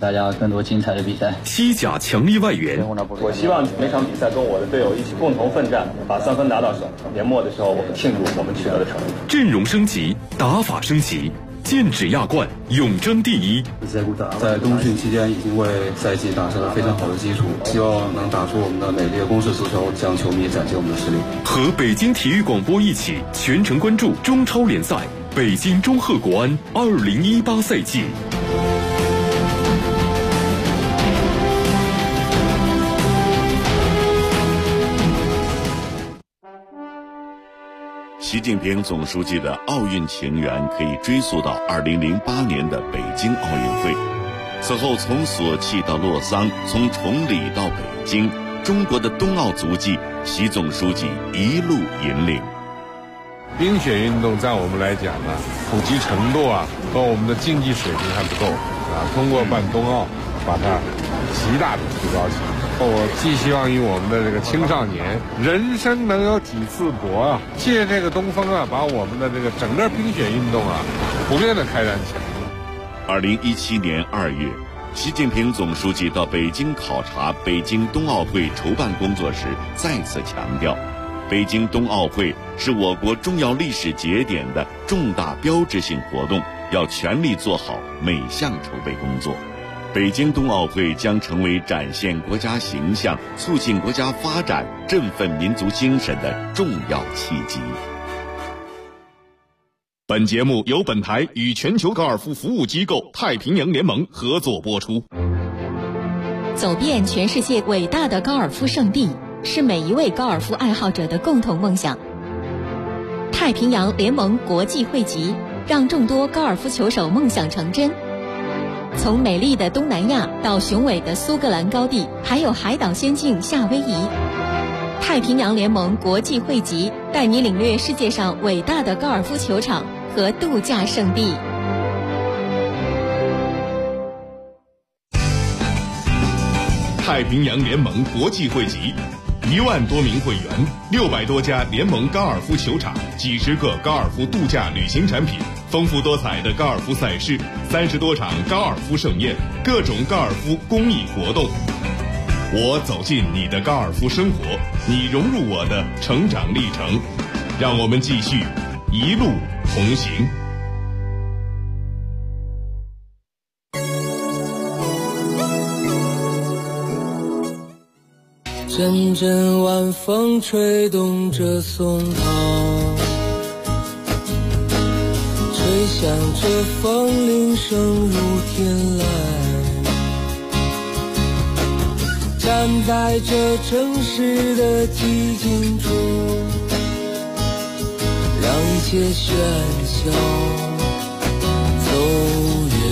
大家更多精彩的比赛。 西甲强力外援， 我希望每场比赛跟我的队友一起共同奋战，把3分拿到手。年末的时候，我们庆祝我们取得的成绩。 阵容升级，打法升级，剑指亚冠，永争第一。 在冬训期间已经为赛季打下了非常好的基础，希望能打出我们的美丽的攻势足球，向球迷展现我们的实力。 和北京体育广播一起全程关注中超联赛，北京中赫国安2018赛季。 习近平总书记的奥运情缘可以追溯到2008年的北京奥运会。此后从索契到洛桑，从崇礼到北京，中国的冬奥足迹，习总书记一路引领。 冰雪运动在我们来讲呢，普及程度和我们的竞技水平还不够通过办冬奥，把它极大的提高起来。我寄希望于我们的这个青少年，人生能有几次搏借这个东风把我们的这个整个冰雪运动普遍的开展起来。 2017年2月，习近平总书记到北京考察北京冬奥会筹办工作时，再次强调，北京冬奥会是我国重要历史节点的重大标志性活动，要全力做好每项筹备工作。北京冬奥会将成为展现国家形象、促进国家发展、振奋民族精神的重要契机。 本节目由本台与全球高尔夫服务机构太平洋联盟合作播出。 走遍全世界伟大的高尔夫圣地，是每一位高尔夫爱好者的共同梦想。太平洋联盟国际汇集，让众多高尔夫球手梦想成真。从美丽的东南亚到雄伟的苏格兰高地，还有海岛仙境夏威夷，太平洋联盟国际汇集带你领略世界上伟大的高尔夫球场和度假胜地。 太平洋联盟国际汇集，1万多名会员，600多家联盟高尔夫球场，几十个高尔夫度假旅行产品，丰富多彩的高尔夫赛事，30多场高尔夫盛宴，各种高尔夫公益活动。我走进你的高尔夫生活，你融入我的成长历程，让我们继续一路同行。 阵阵晚风吹动着松涛，吹响着风铃声如天籁，站在这城市的寂静中，让一切喧嚣走远。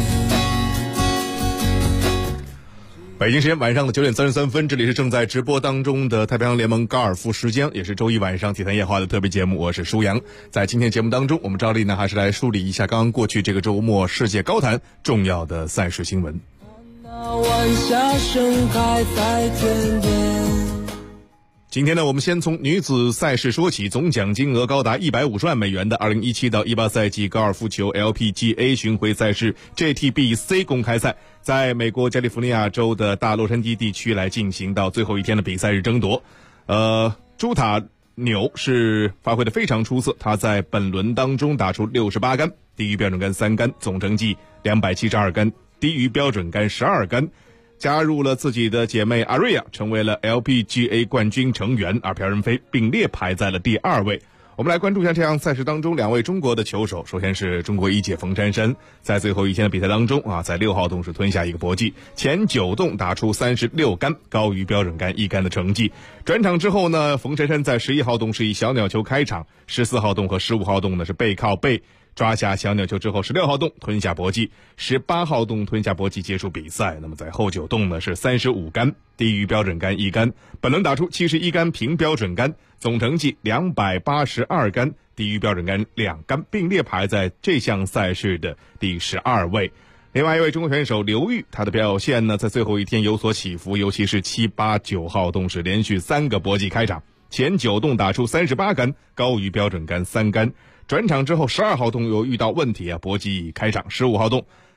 北京时间晚上的9点33分，这里是正在直播当中的太平洋联盟高尔夫时间，也是周一晚上体坛夜话的特别节目，我是舒阳。在今天节目当中，我们照例呢还是来梳理一下刚刚过去这个周末世界高坛重要的赛事新闻。 晚霞盛开在天边。 今天呢，我们先从女子赛事说起，总奖金额高达150万美元的2017到18赛季高尔夫球 LPGA 巡回赛事 JTBC 公开赛，在美国加利福尼亚州的大洛杉矶地区来进行到最后一天的比赛日争夺。朱塔纽是发挥得非常出色，他在本轮当中打出68杆，低于标准杆3杆，总成绩272杆，低于标准杆12杆。加入了自己的姐妹阿瑞亚，成为了 LPGA 冠军成员，而朴仁飞并列排在了第2位。我们来关注一下这样赛事当中2位中国的球手。首先是中国一姐冯珊珊，在最后一天的比赛当中在6号洞是吞下一个搏击，前9洞打出36杆，高于标准杆1杆的成绩。转场之后呢，冯珊珊在11号洞是以小鸟球开场，14号洞和15号洞呢是背靠背抓下小鸟球之后，16号洞吞下搏击，18号洞吞下搏击结束比赛。那么在后9洞呢是35杆，低于标准杆1杆，本轮打出71杆平标准杆，总成绩282杆，低于标准杆2杆，并列排在这项赛事的第12位。另外一位中国选手刘玉，他的表现呢在最后一天有所起伏，尤其是7、8、9号洞是连续3个搏击开场，前9洞打出38杆，高于标准杆3杆。转场之后12号洞又遇到问题搏击开场，15号洞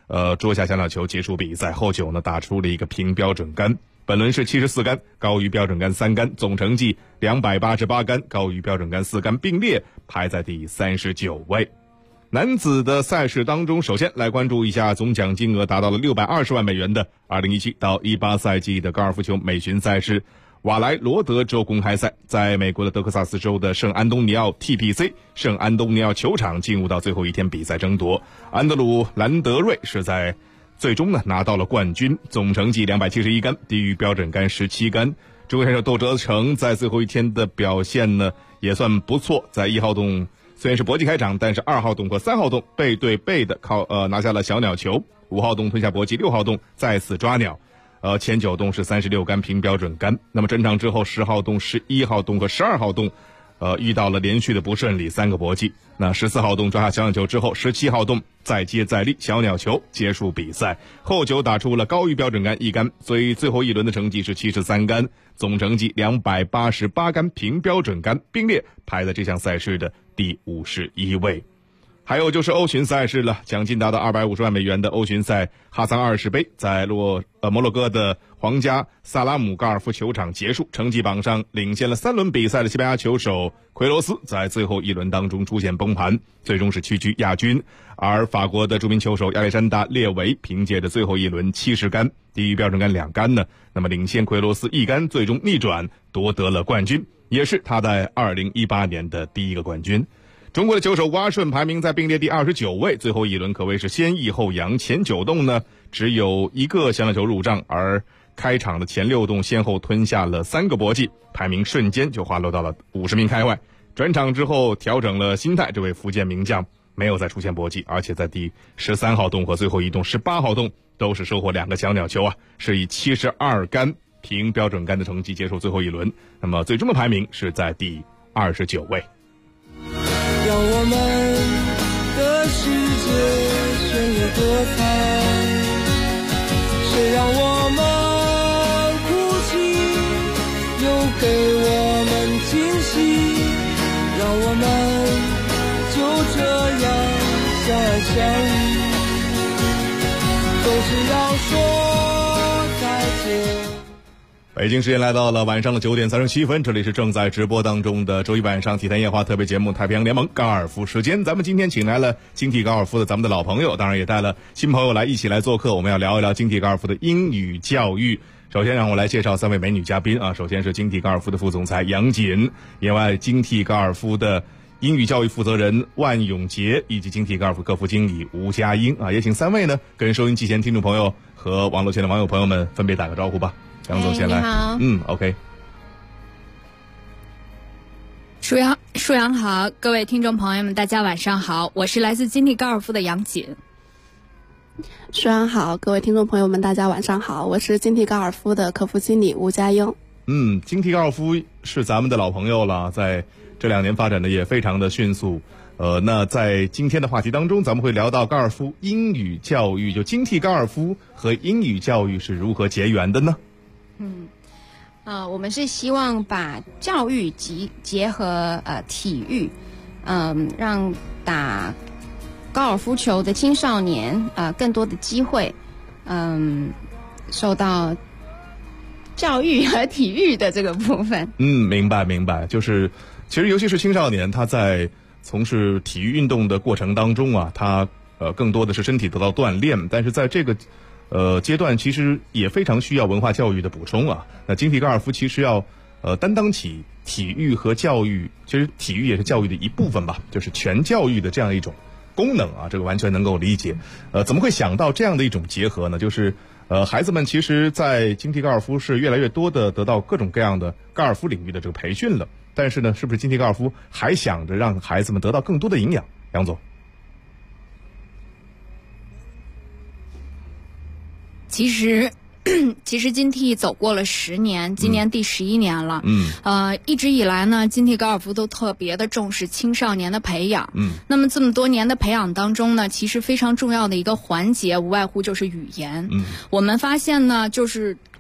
捉下小鸟球结束比赛。后9呢打出了一个平标准杆，本轮是74杆，高于标准杆3杆，总成绩288杆，高于标准杆4杆，并列排在第39位。男子的赛事当中，首先来关注一下总奖金额达到了620万美元的2017到18赛季的高尔夫球美巡赛事瓦莱罗德州公开赛，在美国的德克萨斯州的圣安东尼奥 TPC 圣安东尼奥球场进入到最后一天比赛争夺。安德鲁兰德瑞是在最终呢拿到了冠军，总成绩271杆，低于标准杆17杆。中国选手窦哲成在最后一天的表现呢也算不错，在1号洞虽然是搏击开场，但是2号洞和3号洞背对背的拿下了小鸟球，5号洞吞下搏击，6号洞再次抓鸟。前9洞是36杆平标准杆。那么整场之后，10号洞、11号洞和12号洞遇到了连续的不顺利，3个搏击。那14号洞抓下小鸟球之后，17号洞再接再厉，小鸟球结束比赛。后9打出了高于标准杆1杆，所以最后一轮的成绩是73杆，总成绩288杆平标准杆，并列排在这项赛事的第51位。还有就是欧巡赛事了，奖金达到250万美元的欧巡赛哈桑20杯在摩洛哥的皇家萨拉姆高尔夫球场结束。成绩榜上领先了3轮比赛的西班牙球手奎罗斯在最后一轮当中出现崩盘，最终是屈居亚军。而法国的著名球手亚历山大列维凭借着最后一轮70杆，低于标准杆2杆呢，那么领先奎罗斯1杆，最终逆转夺得了冠军，也是他在2018年的第一个冠军。中国的球手蛙顺排名在并列第29位，最后一轮可谓是先抑后扬，前9洞呢只有1个小鸟球入账，而开场的前6洞先后吞下了3个搏击，排名瞬间就滑落到了50名开外。转场之后调整了心态，这位福建名将没有再出现搏击，而且在第13号洞和最后一洞18号洞都是收获2个小鸟球啊，是以72杆平标准杆的成绩结束最后一轮。那么最终的排名是在第29位。 让我们的世界绚丽多彩，谁让我们哭泣，又给我们惊喜，让我们就这样相爱相依，总是要说再见。 北京时间来到了晚上的9点37分，这里是正在直播当中的周一晚上体坛夜话特别节目《太平洋联盟高尔夫时间》。咱们今天请来了金体高尔夫的咱们的老朋友，当然也带了新朋友一起来做客。我们要聊一聊金体高尔夫的英语教育。首先让我来介绍3位美女嘉宾啊，首先是金体高尔夫的副总裁杨锦，另外金体高尔夫的英语教育负责人万永杰，以及金体高尔夫客服经理吴佳英啊，也请3位呢跟收音机前听众朋友和网络前的网友朋友们分别打个招呼吧。杨总先来。 你好。 OK。 舒阳好，各位听众朋友们大家晚上好，我是来自金体高尔夫的杨锦。 舒阳好，各位听众朋友们大家晚上好，我是金体高尔夫的客服经理吴佳英。 金体高尔夫是咱们的老朋友了，在这2年发展的也非常的迅速。那在今天的话题当中，咱们会聊到高尔夫英语教育，就金体高尔夫和英语教育是如何结缘的呢？ 我们是希望把教育结合体育，让打高尔夫球的青少年更多的机会，受到教育和体育的这个部分。 明白，就是其实尤其是青少年，他在从事体育运动的过程当中啊，他更多的是身体得到锻炼，但是在这个阶段其实也非常需要文化教育的补充啊。那金体高尔夫其实要担当起体育和教育，其实体育也是教育的一部分吧，就是全教育的这样一种功能啊，这个完全能够理解。怎么会想到这样的一种结合呢？就是孩子们其实在金体高尔夫是越来越多的得到各种各样的高尔夫领域的这个培训了，但是呢，是不是金体高尔夫还想着让孩子们得到更多的营养？杨总。 其实金体走过了10年，今年第11年了。一直以来呢，金体高尔夫都特别的重视青少年的培养。那么这么多年的培养当中呢，其实非常重要的一个环节，无外乎就是语言。我们发现呢，就是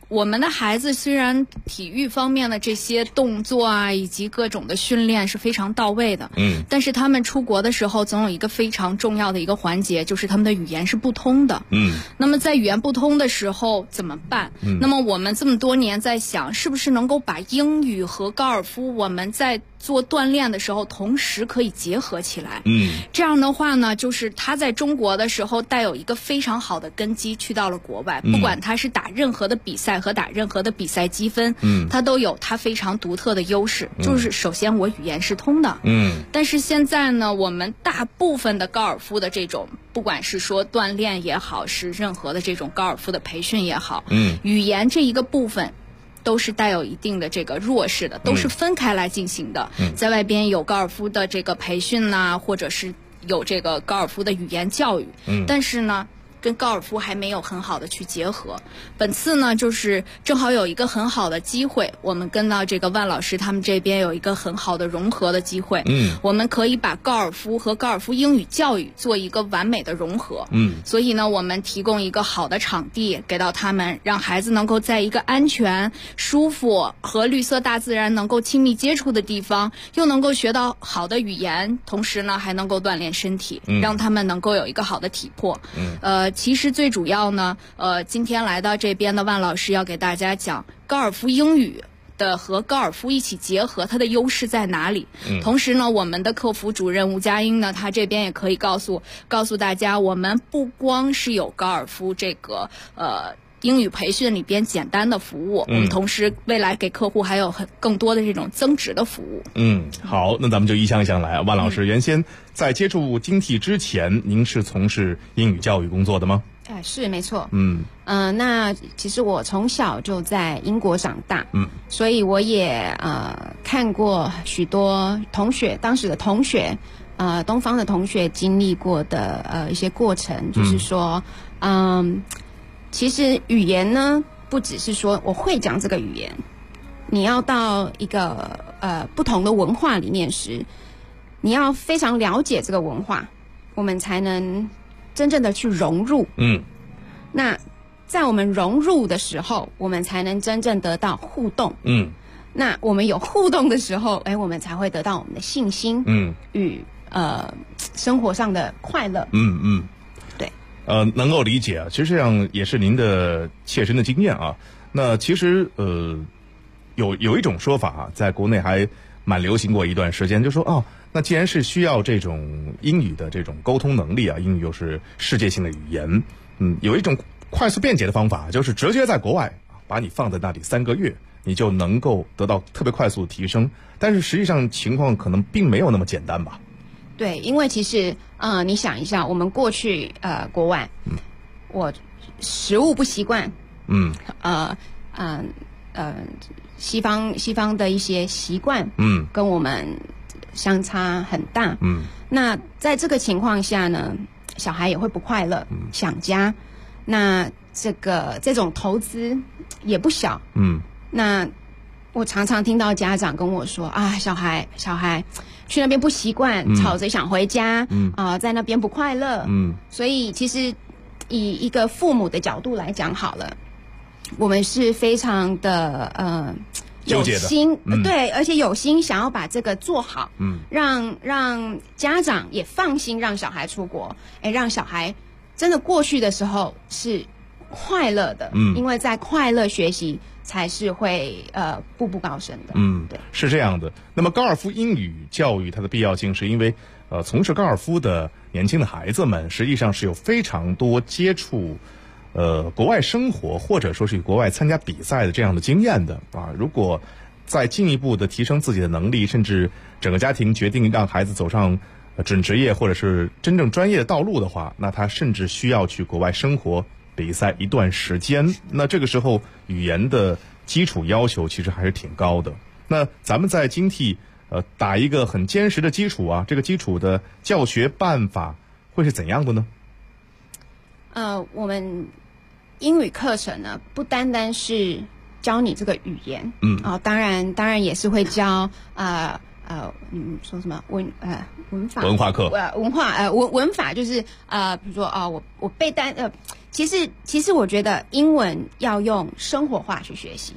我们的孩子虽然体育方面的这些动作啊，以及各种的训练是非常到位的，但是他们出国的时候总有一个非常重要的一个环节，就是他们的语言是不通的。那么在语言不通的时候怎么办？那么我们这么多年在想，是不是能够把英语和高尔夫我们在做锻炼的时候同时可以结合起来。这样的话呢，就是他在中国的时候带有一个非常好的根基，去到了国外，不管他是打任何的比赛和打任何的比赛积分，他都有他非常独特的优势，就是首先我语言是通的。但是现在呢，我们大部分的高尔夫的这种，不管是说锻炼也好，是任何的这种高尔夫的培训也好，语言这一个部分都是带有一定的这个弱势的，都是分开来进行的。在外边有高尔夫的这个培训呐，或者是有这个高尔夫的语言教育，但是呢跟高尔夫还没有很好的去结合。本次呢，就是正好有一个很好的机会，我们跟到这个万老师他们这边有一个很好的融合的机会。我们可以把高尔夫和高尔夫英语教育做一个完美的融合。所以呢，我们提供一个好的场地给到他们，让孩子能够在一个安全、舒服和绿色大自然能够亲密接触的地方，又能够学到好的语言，同时呢还能够锻炼身体，让他们能够有一个好的体魄。其实最主要呢，今天来到这边的万老师要给大家讲高尔夫英语的和高尔夫一起结合，它的优势在哪里？同时呢，我们的客服主任吴佳英呢，他这边也可以告诉大家，我们不光是有高尔夫这个英语培训里边简单的服务，我们同时未来给客户还有更多的这种增值的服务。 好，那咱们就一项一项来。万老师，原先在接触经替之前，您是从事英语教育工作的吗？ 是没错。那其实我从小就在英国长大，所以我也看过许多当时的同学，东方的同学经历过的一些过程，就是说，其实语言呢，不只是说我会讲这个语言，你要到一个不同的文化里面时，你要非常了解这个文化，我们才能真正的去融入。那在我们融入的时候，我们才能真正得到互动。那我们有互动的时候，我们才会得到我们的信心。与生活上的快乐。对。 能够理解啊，其实这样也是您的切身的经验啊。那其实有一种说法啊，在国内还蛮流行过一段时间，就说那既然是需要这种英语的这种沟通能力啊，英语又是世界性的语言，有一种快速便捷的方法，就是直接在国外把你放在那里3个月，你就能够得到特别快速的提升。但是实际上情况可能并没有那么简单吧？ 对，因为其实你想一下，我们过去国外，我食物不习惯，西方的一些习惯，跟我们相差很大。那在这个情况下呢，小孩也会不快乐，想家。那这种投资也不小。那我常常听到家长跟我说小孩去那边不习惯，吵着想回家，在那边不快乐。所以其实以一个父母的角度来讲好了，我们是非常的有心，对，而且有心想要把这个做好，让家长也放心让小孩出国，让小孩真的过去的时候是快乐的，因为在快乐学习才是会步步高升的。 对，是这样的。那么高尔夫英语教育它的必要性，是因为从事高尔夫的年轻的孩子们，实际上是有非常多接触国外生活或者说是国外参加比赛的这样的经验的啊。如果再进一步的提升自己的能力，甚至整个家庭决定让孩子走上准职业或者是真正专业的道路的话，那他甚至需要去国外生活比赛一段时间。那这个时候语言的基础要求其实还是挺高的。那咱们在经替打一个很坚实的基础啊，这个基础的教学办法会是怎样的呢？ 我们英语课程呢，不单单是教你这个语言，当然也是会教说什么文法文化课， 文法就是比如说我背其实我觉得英文要用生活化去学习。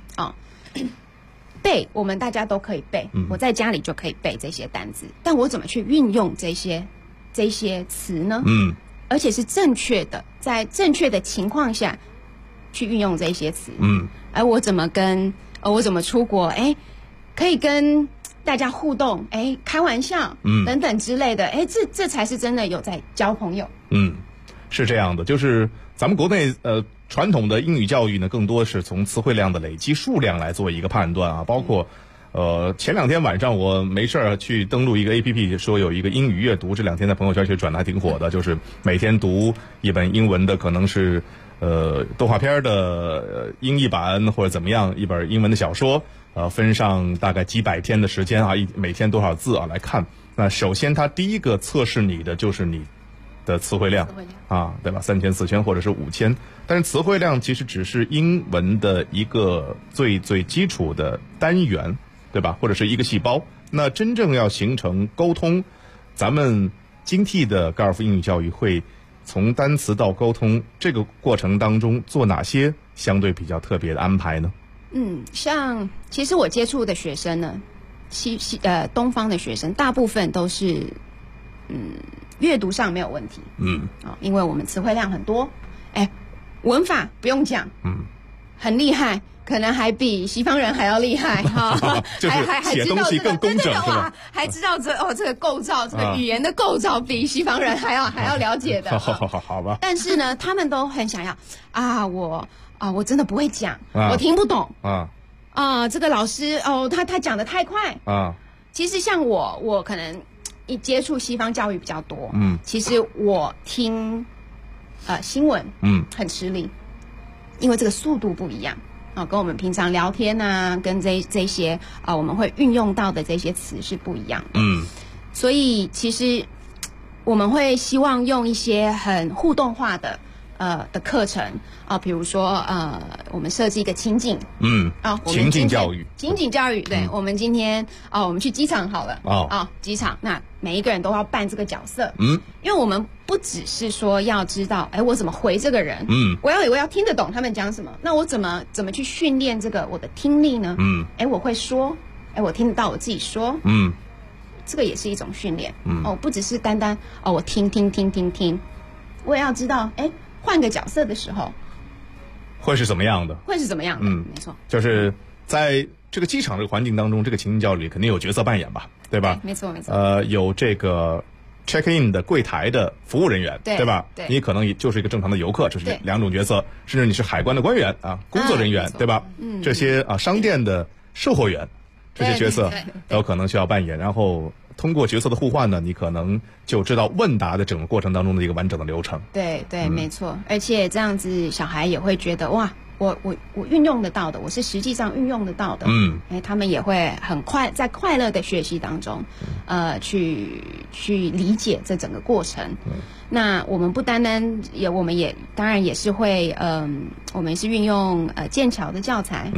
背我们大家都可以背，我在家里就可以背这些单字，但我怎么去运用这些词呢？而且是正确的，在正确的情况下去运用这些词。而我怎么出国，可以跟大家互动，开玩笑，等等之类的，这才是真的有在交朋友。 是这样的，就是咱们国内传统的英语教育呢，更多是从词汇量的累积数量来做一个判断啊。包括前2天晚上我没事儿去登录一个 APP， 说有一个英语阅读，这2天在朋友圈其实转的还挺火的，就是每天读一本英文的，可能是动画片的英译版或者怎么样，一本英文的小说，分上大概几百天的时间啊，每天多少字啊来看。那首先它第一个测试你的就是你的词汇量啊，对吧？3000、4000或者是5000，但是词汇量其实只是英文的一个最基础的单元，对吧？或者是一个细胞。那真正要形成沟通，咱们精替的高尔夫英语教育会从单词到沟通这个过程当中做哪些相对比较特别的安排呢？ 像其实我接触的学生呢，东方的学生大部分都是阅读上没有问题，因为我们词汇量很多，文法不用讲，很厉害，可能还比西方人还要厉害哈， 就是写东西更工整，是吧？ 还知道这个构造，这个语言的构造比西方人还要了解的。 好吧。 但是呢，他们都很想要我真的不会讲，我听不懂这个老师他讲的太快其实像我可能一接触西方教育比较多，其实我听新闻很吃力，因为这个速度不一样跟我们平常聊天跟这些我们会运用到的这些词是不一样的。所以其实我们会希望用一些很互动化的课程比如说我们设计一个情景， 情境教育， 对，我们今天我们去机场好了，机场，那每一个人都要扮这个角色，因为我们不只是说要知道我怎么回这个人，我要听得懂他们讲什么，那我怎么去训练这个我的听力呢？我会说，我听得到我自己说，这个也是一种训练，不只是单单我听，我也要知道换个角色的时候会是怎么样的？ 没错， 就是在这个机场这个环境当中，这个情境教育肯定有角色扮演吧，对吧？ 没错。 有这个 check in 的柜台的服务人员，对吧？ 对， 你可能也就是一个正常的游客，这是2种角色，甚至你是海关的官员工作人员，对吧？这些商店的售货员，这些角色都有可能需要扮演，然后通过角色的互换呢，你可能就知道问答的整个过程当中的一个完整的流程。 对，没错。而且这样子，小孩也会觉得哇，我运用得到的，我是实际上运用得到的。他们也会很在快乐的学习当中，去理解这整个过程。那我们不单单我们也当然也是会，我们是运用剑桥的教材，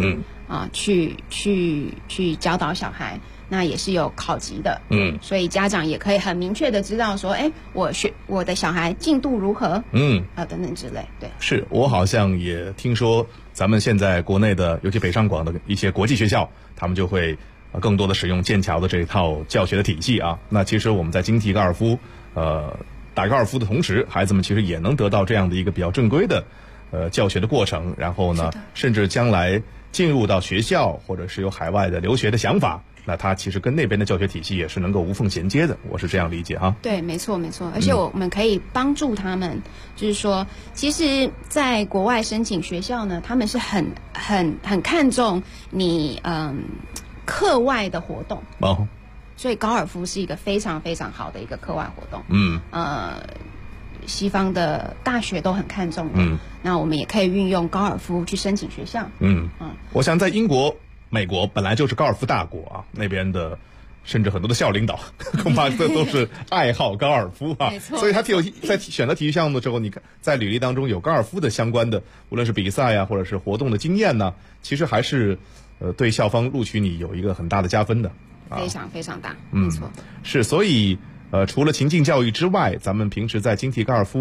去教导小孩。那也是有考级的，所以家长也可以很明确的知道说，我的小孩进度如何，等等之类。对， 是我好像也听说，咱们现在国内的，尤其北上广的一些国际学校，他们就会更多的使用剑桥的这一套教学的体系啊。那其实我们在精替高尔夫，打高尔夫的同时，孩子们其实也能得到这样的一个比较正规的教学的过程，然后呢，甚至将来进入到学校或者是有海外的留学的想法。那它其实跟那边的教学体系也是能够无缝衔接的，我是这样理解哈。 对，没错。而且我们可以帮助他们，就是说，其实在国外申请学校呢，他们是很看重你课外的活动。所以高尔夫是一个非常非常好的一个课外活动。西方的大学都很看重的。那我们也可以运用高尔夫去申请学校。 我想在英国。美国本来就是高尔夫大国啊，那边的甚至很多的校领导恐怕这都是爱好高尔夫所以他在选择体育项目的时候，你看在履历当中有高尔夫的相关的，无论是比赛呀，或者是活动的经验呢，其实还是对校方录取你有一个很大的加分的， 非常非常大，没错。 是，所以除了情境教育之外，咱们平时在精替高尔夫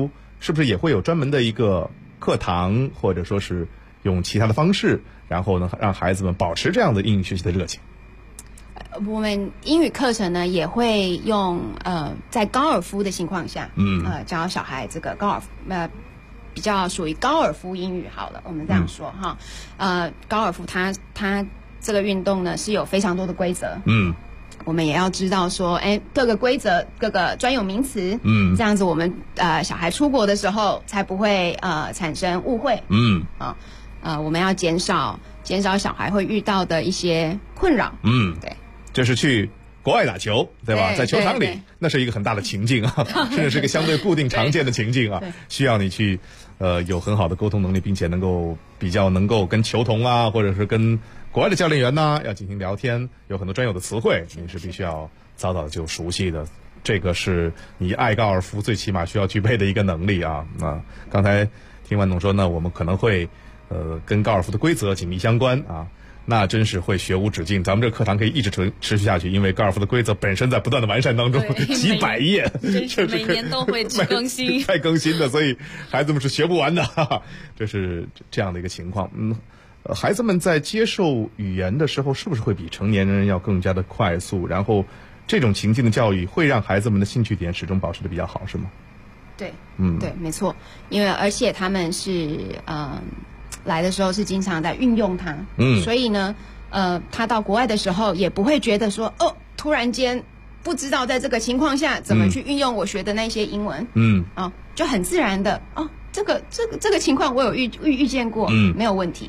是不是也会有专门的一个课堂，或者说是用其他的方式，然后呢让孩子们保持这样的英语学习的热情？ 我们英语课程呢也会用在高尔夫的情况下，教小孩这个高尔夫比较属于高尔夫英语好了，我们这样说哈。高尔夫它这个运动呢是有非常多的规则，我们也要知道说，各个规则、各个专有名词，这样子我们小孩出国的时候才不会产生误会，我们要减少小孩会遇到的一些困扰，对， 这是去国外打球，对吧？在球场里，那是一个很大的情境啊，甚至是一个相对固定常见的情境啊，需要你去有很好的沟通能力，并且比较能够跟球童啊，或者是跟国外的教练员呢要进行聊天，有很多专有的词汇，你是必须要早早就熟悉的。这个是你爱高尔夫最起码需要具备的一个能力啊。刚才听万总说呢，我们可能会跟高尔夫的规则紧密相关啊。那真是会学无止境，咱们这个课堂可以一直持续下去，因为高尔夫的规则本身在不断的完善当中，几百页， 真是每年都会去更新， 太更新的，所以孩子们是学不完的，这是这样的一个情况。孩子们在接受语言的时候，是不是会比成年人要更加的快速？然后这种情境的教育会让孩子们的兴趣点始终保持的比较好，是吗？ 对，对，没错，因为而且他们是来的时候是经常在运用它，所以呢，他到国外的时候也不会觉得说，突然间不知道在这个情况下怎么去运用我学的那些英文，就很自然的，这个情况我有遇见过，没有问题，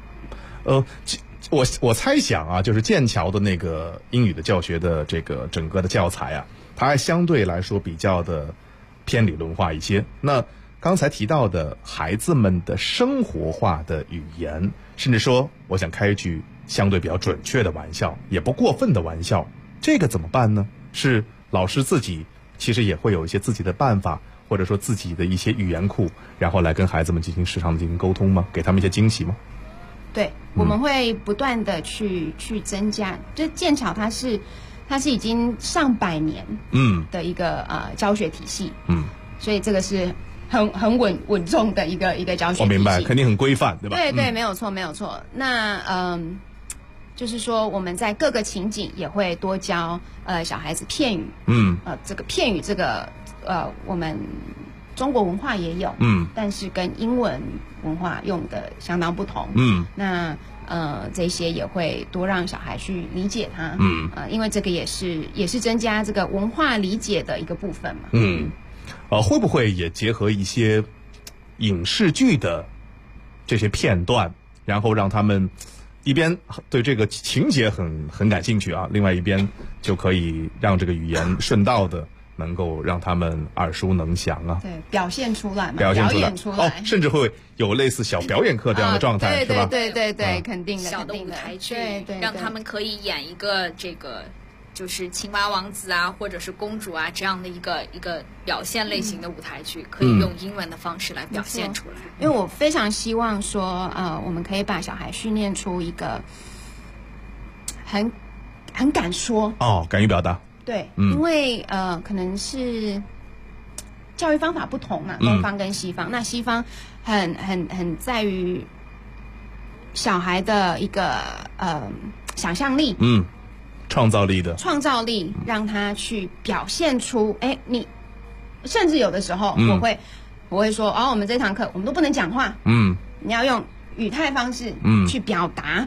我猜想啊，就是剑桥的那个英语的教学的这个整个的教材啊，它相对来说比较的偏理论化一些。那刚才提到的孩子们的生活化的语言，甚至说我想开一句相对比较准确的玩笑，也不过分的玩笑，这个怎么办呢？是老师自己其实也会有一些自己的办法，或者说自己的一些语言库，然后来跟孩子们时常的进行沟通吗？给他们一些惊喜吗？ 对，我们会不断的去增加。就剑桥它是已经上百年的一个教学体系，所以这个是很稳重的一个教学体系。我明白，肯定很规范，对吧？ 对对，没有错。那就是说我们在各个情景也会多教小孩子片语，这个片语我们中国文化也有，但是跟英文文化用的相当不同，那这些也会多让小孩去理解它，因为这个也是增加这个文化理解的一个部分嘛， 会不会也结合一些影视剧的这些片段，然后让他们一边对这个情节很感兴趣啊，另外一边就可以让这个语言顺道的能够让他们耳熟能详啊， 对，表现出来嘛， 表演出来， 甚至会有类似小表演课这样的状态，是吧？ 对，肯定的， 小的舞台剧， 对， 让他们可以演一个这个就是青蛙王子啊，或者是公主啊这样的一个表现类型的舞台剧，可以用英文的方式来表现出来。 因为我非常希望说，我们可以把小孩训练出一个很敢说敢于表达。 对，因为可能是教育方法不同嘛，东方跟西方。那西方很在于小孩的一个想象力， 创造力， 让他去表现出，你甚至有的时候我会说，我们这堂课我们都不能讲话，你要用语态方式去表达。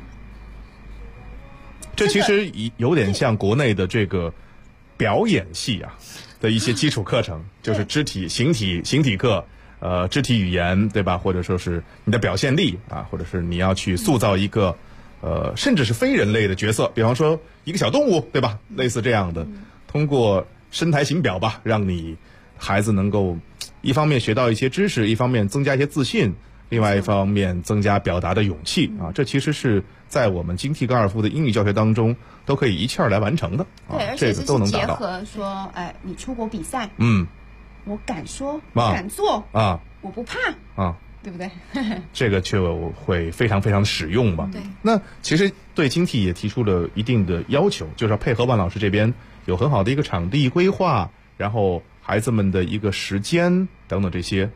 这其实有点像国内的这个表演系啊的一些基础课程，就是肢体、形体课，肢体语言，对吧？或者说是你的表现力啊，或者是你要去塑造一个甚至是非人类的角色，比方说一个小动物，对吧？类似这样的，通过身台形表吧，让你孩子能够一方面学到一些知识，一方面增加一些自信，另外一方面增加表达的勇气啊。这其实是在我们精替高尔夫的英语教学当中都可以一气儿来完成的。 对，而且这是结合说，你出国比赛，我敢说，我敢做啊，我不怕啊，对不对？ 这个就会非常非常实用吧。 对， 那其实对精替也提出了一定的要求，就是要配合万老师这边有很好的一个场地规划，然后孩子们的一个时间等等这些，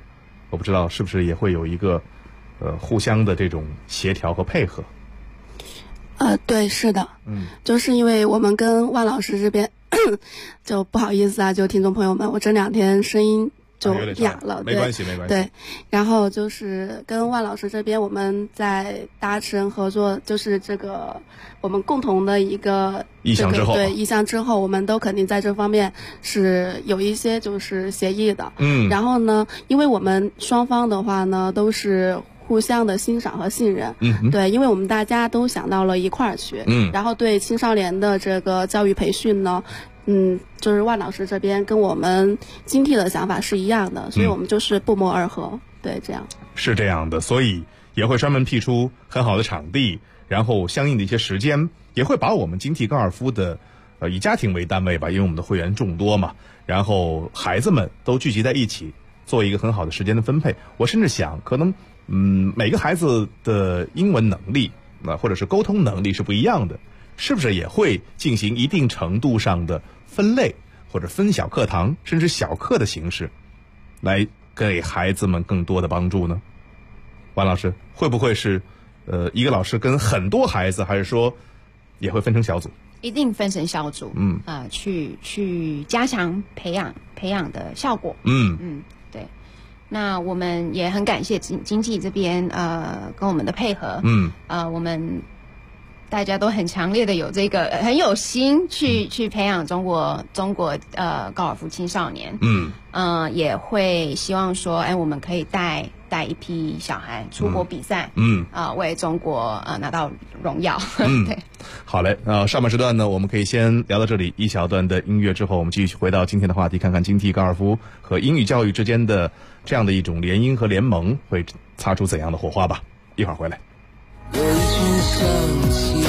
我不知道是不是也会有一个互相的这种协调和配合。 对，是的，就是因为我们跟万老师这边就不好意思啊，就听众朋友们，我这2天声音就哑了， 没关系，没关系。 对，然后就是跟万老师这边，我们在达成合作，就是这个我们共同的一个意向之后， 对意向之后，我们都肯定在这方面是有一些就是协议的。然后呢，因为我们双方的话呢，都是互相的欣赏和信任，对，因为我们大家都想到了一块儿去，然后对青少年的这个教育培训呢，就是万老师这边跟我们经替的想法是一样的，所以我们就是不谋而合，对，这样是这样的，所以也会专门辟出很好的场地，然后相应的一些时间，也会把我们经替高尔夫的以家庭为单位吧，因为我们的会员众多嘛，然后孩子们都聚集在一起，做一个很好的时间的分配。我甚至想，可能每个孩子的英文能力或者是沟通能力是不一样的，是不是也会进行一定程度上的分类，或者分小课堂甚至小课的形式，来给孩子们更多的帮助呢？王老师，会不会是一个老师跟很多孩子，还是说也会分成小组？ 一定分成小组，去加强培养的效果。对。那我们也很感谢经济这边跟我们的配合，我们大家都很强烈的有这个很有心去培养中国高尔夫青少年，也会希望说，我们可以带一批小孩出国比赛，为中国拿到荣耀。对， 好嘞，上半时段呢，我们可以先聊到这里，一小段的音乐之后，我们继续回到今天的话题，看看经替高尔夫和英语教育之间的这样的一种联姻和联盟会擦出怎样的火花吧。一会儿回来。 有一群向西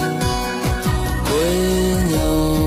归鸟，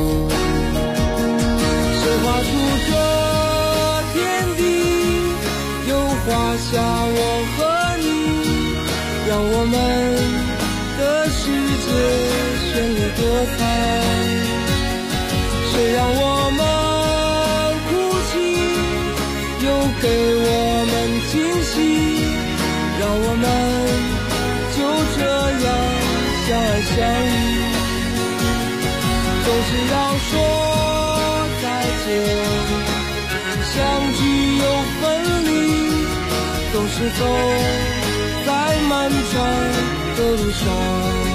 谁画出这天地，又画下我和你，让我们的世界绚丽多彩。谁让我们哭泣，又给我们惊喜，让我们就这样相爱相依。总是要说再见，相聚又分离，总是走在漫长的路上。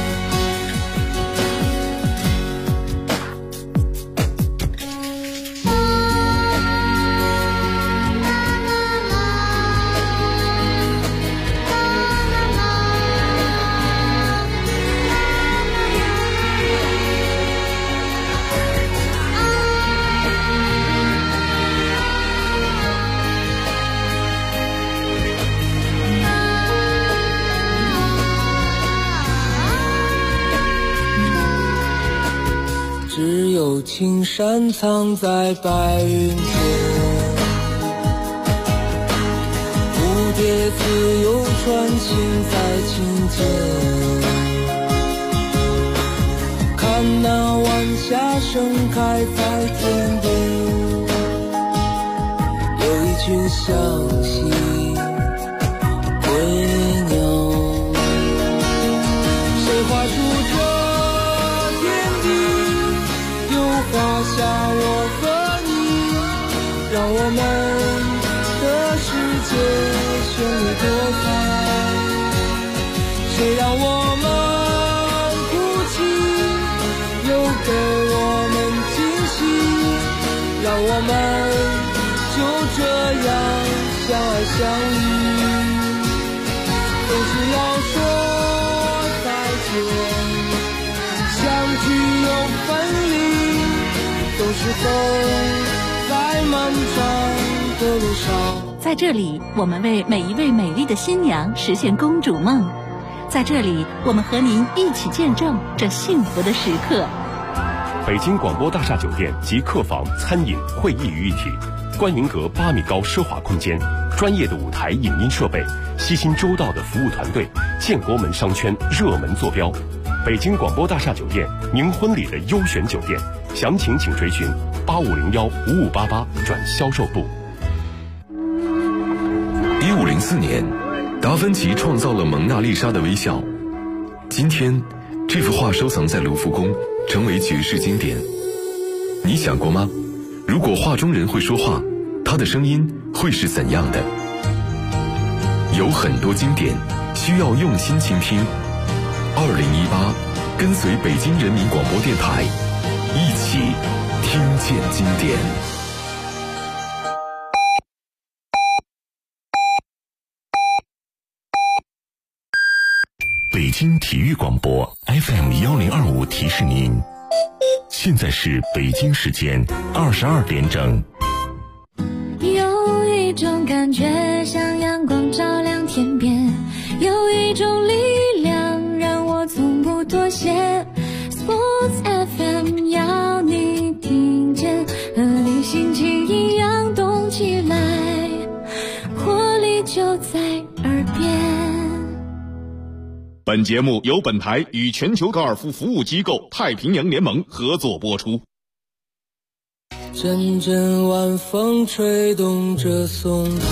只有青山藏在白云间，蝴蝶自由穿行在琴间，看那晚霞盛开在天边，有一群向西归鸟，谁画出这天地，画下我和你，让我们的世界绚丽多彩。谁让我们哭泣，又给我们惊喜，让我们就这样相爱相依。总是要说再见，相聚又分离，总是走在漫长的路上。 在这里，我们为每一位美丽的新娘实现公主梦。在这里，我们和您一起见证这幸福的时刻。 北京广播大厦酒店集客房、餐饮、会议于一体，观云阁8米高奢华空间，专业的舞台影音设备，悉心周到的服务团队，建国门商圈热门坐标。北京广播大厦酒店，您婚礼的优选酒店。详情请垂询85015588转销售部。 1904年，达芬奇创造了蒙娜丽莎的微笑。今天，这幅画收藏在卢浮宫，成为绝世经典。你想过吗？如果画中人会说话，他的声音会是怎样的？有很多经典需要用心倾听。2018，跟随北京人民广播电台，一起听见经典。 北京体育广播 FM1025提示您，现在是北京时间22点整。 有一种感觉像阳光照亮天边，有一种力量让我从不妥协。Sports FM 要你听见，和你心情一样动起来，活力就在耳边。 本节目由本台与全球高尔夫服务机构太平洋联盟合作播出。 阵阵晚风吹动着松涛，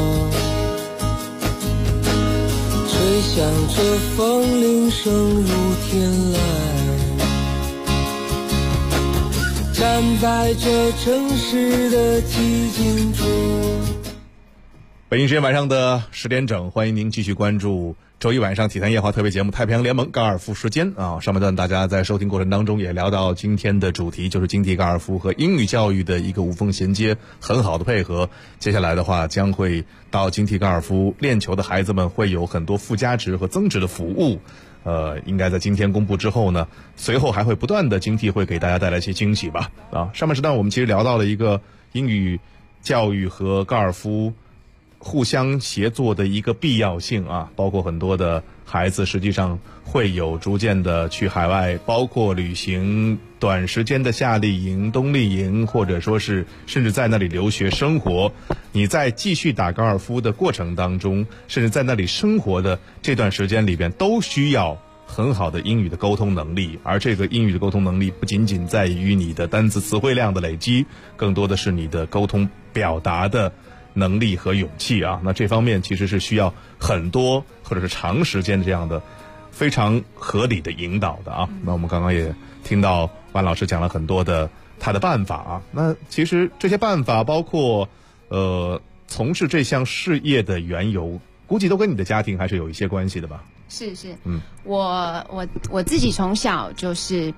吹响着风铃声如天籁，站在这城市的寂静中。 北京时间晚上的10点整，欢迎您继续关注周一晚上体坛夜话特别节目《太平洋联盟高尔夫时间》啊。上半段大家在收听过程当中也聊到今天的主题，就是经济高尔夫和英语教育的一个无缝衔接，很好的配合。接下来的话，将会到经济高尔夫练球的孩子们会有很多附加值和增值的服务。应该在今天公布之后呢，随后还会不断的经济会给大家带来一些惊喜吧。啊，上半时段我们其实聊到了一个英语教育和高尔夫互相协作的一个必要性啊，包括很多的孩子实际上会有逐渐的去海外，包括旅行、短时间的夏令营、冬令营，或者说是甚至在那里留学生活。你在继续打高尔夫的过程当中，甚至在那里生活的这段时间里边，都需要很好的英语的沟通能力。而这个英语的沟通能力不仅仅在于你的单词词汇量的累积，更多的是你的沟通表达的能力和勇气啊。那这方面其实是需要很多或者是长时间这样的非常合理的引导的啊。那我们刚刚也听到万老师讲了很多的他的办法啊。那其实这些办法包括从事这项事业的缘由，估计都跟你的家庭还是有一些关系的吧？ 是，我自己从小就是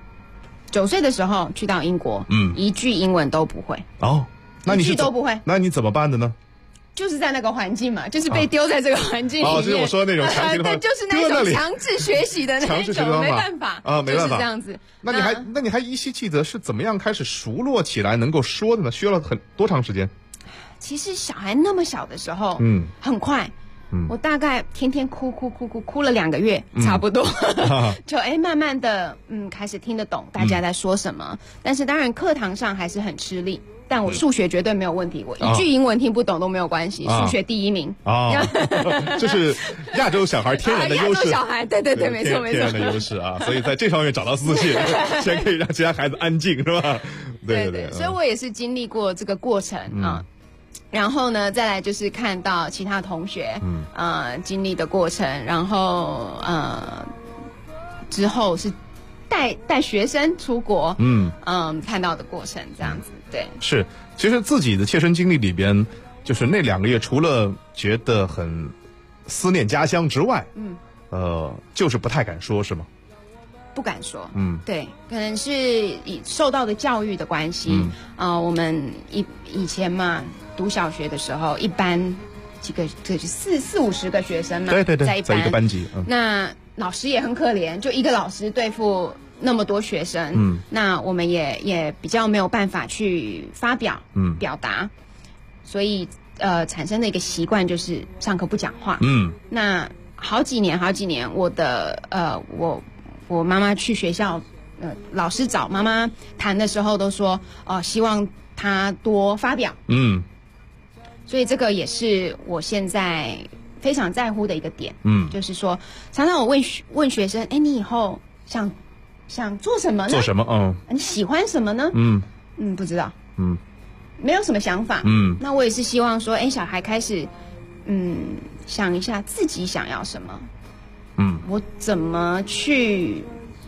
9岁的时候去到英国，一句英文都不会哦。那你是一句都不会， 那你怎么办的呢？ 就是在那个环境嘛，就是被丢在这个环境里面。 就是我说的那种强行的对，就是那种强制学习的那种，没办法啊，没办法， 就是这样子。 那你还依稀记得是怎么样开始熟络起来能够说的呢？需要了很多长时间？ 其实小孩那么小的时候，很快。我大概天天哭了2个月，差不多，就慢慢的开始听得懂大家在说什么。但是当然课堂上还是很吃力。但我数学绝对没有问题，我一句英文听不懂都没有关系，数学第1名啊，这是亚洲小孩天然的优势。 亚洲小孩，对，没错， 天然的优势啊，所以在这方面找到自信，先可以让其他孩子安静，是吧？对， 所以我也是经历过这个过程啊。然后呢，再来就是看到其他同学经历的过程，然后之后是带学生出国，看到的过程这样子。对， 是，其实自己的切身经历里边，就是那2个月，除了觉得很思念家乡之外，就是不太敢说，是吗？ 不敢说，对，可能是受到的教育的关系，我们以前嘛，读小学的时候，一班几个，这就40-50个学生嘛， 对，在一个班级， 那老师也很可怜，就一个老师对付那么多学生，那我们也比较没有办法去发表，表达，所以产生的一个习惯就是上课不讲话，那好几年，我妈妈去学校，老师找妈妈谈的时候都说，希望她多发表，所以这个也是我现在非常在乎的一个点，就是说，常常我问学生，你以后想做什么呢？ 做什么？ 你喜欢什么呢？不知道，没有什么想法，那我也是希望说，小孩开始想一下自己想要什么，我怎么去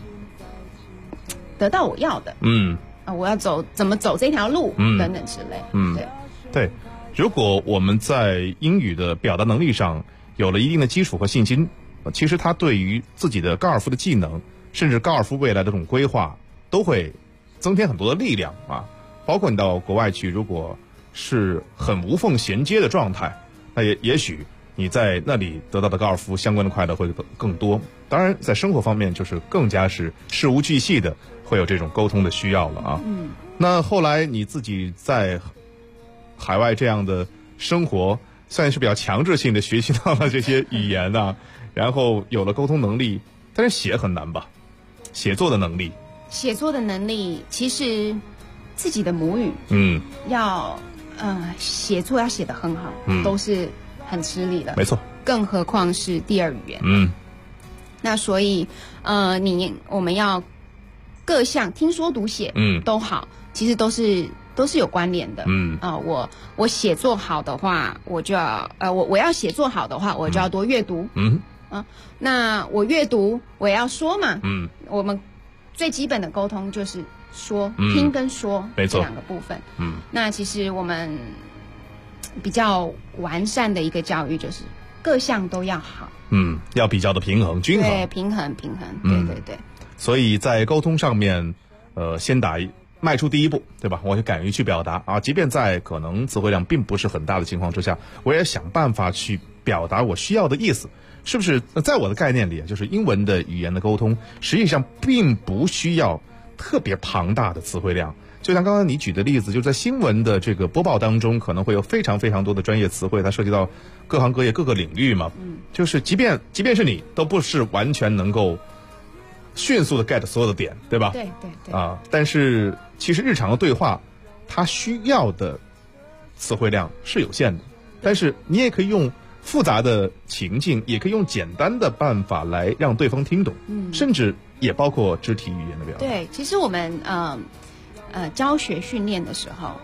得到我要的，我要怎么走这条路，等等之类， 对。如果我们在英语的表达能力上有了一定的基础和信心，其实它对于自己的高尔夫的技能，甚至高尔夫未来的这种规划，都会增添很多的力量啊。包括你到国外去，如果是很无缝衔接的状态，那也许你在那里得到的高尔夫相关的快乐会更多。当然，在生活方面就是更加是事无巨细的，会有这种沟通的需要了啊。那后来你自己在海外这样的生活，算是比较强制性的学习到了这些语言啊，然后有了沟通能力，但是写很难吧？写作的能力其实自己的母语，要写作要写得很好，都是很吃力的， 没错， 更何况是第二语言。那所以我们要各项听说读写都好，其实都是有关联的。我写作好的话，我就要我要写作好的话，我就要多阅读。那我阅读我也要说嘛。我们最基本的沟通就是说，听跟说这两个部分。那其实我们比较完善的一个教育就是各项都要好。 要比较的平衡均衡。 对，平衡，对。 所以在沟通上面，先迈出第一步，对吧？我就敢于去表达啊，即便在可能词汇量并不是很大的情况之下，我也想办法去表达我需要的意思，是不是？在我的概念里，就是英文的语言的沟通，实际上并不需要特别庞大的词汇量。就像刚刚你举的例子，就在新闻的这个播报当中，可能会有非常非常多的专业词汇，它涉及到各行各业各个领域嘛。就是即便是你，都不是完全能够迅速的 get 所有的点，对吧？ 对。 但是其实日常的对话，它需要的词汇量是有限的，但是你也可以用复杂的情境，也可以用简单的办法来让对方听懂，甚至也包括肢体语言的表达。 对，其实我们教学训练的时候，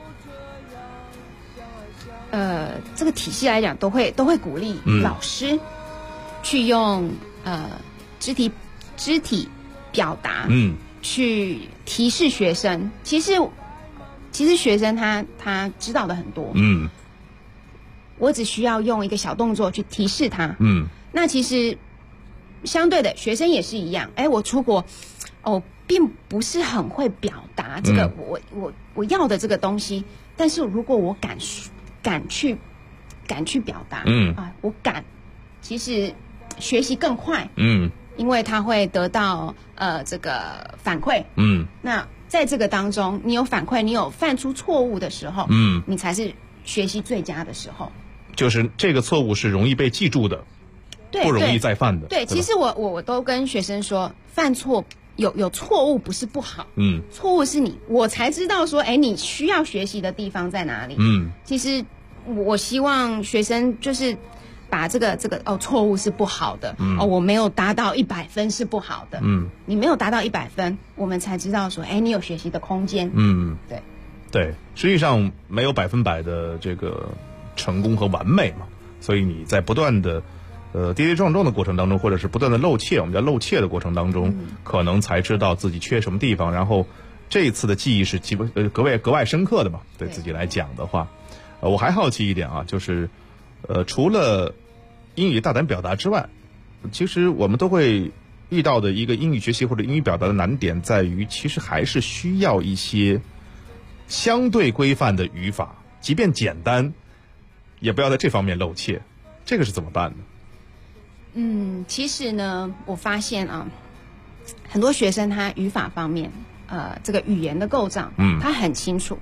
这个体系来讲都会鼓励老师去用肢体表达，去提示学生。其实学生他知道的很多，我只需要用一个小动作去提示他。那其实相对的，学生也是一样。我出国，并不是很会表达这个我要的这个东西，但是如果我敢去表达，我敢，其实学习更快，因为他会得到这个反馈，那在这个当中，你有反馈，你有犯出错误的时候，你才是学习最佳的时候。 就是这个错误是容易被记住的，不容易再犯的。 对，其实我都跟学生说，犯错有错误不是不好，错误是我才知道说，你需要学习的地方在哪里。其实我希望学生就是把这个错误是不好的，我没有达到100分是不好的，你没有达到100分，我们才知道说，你有学习的空间。 对，实际上没有100%的这个成功和完美嘛，所以你在不断的跌跌撞撞的过程当中，或者是不断的露怯，我们叫露怯的过程当中，可能才知道自己缺什么地方，然后这一次的记忆是格外深刻的嘛，对自己来讲的话。我还好奇一点啊，就是除了英语大胆表达之外，其实我们都会遇到的一个英语学习或者英语表达的难点在于，其实还是需要一些相对规范的语法，即便简单，也不要在这方面露怯。这个是怎么办呢？ 其实呢，我发现啊，很多学生他语法方面，这个语言的构造，他很清楚，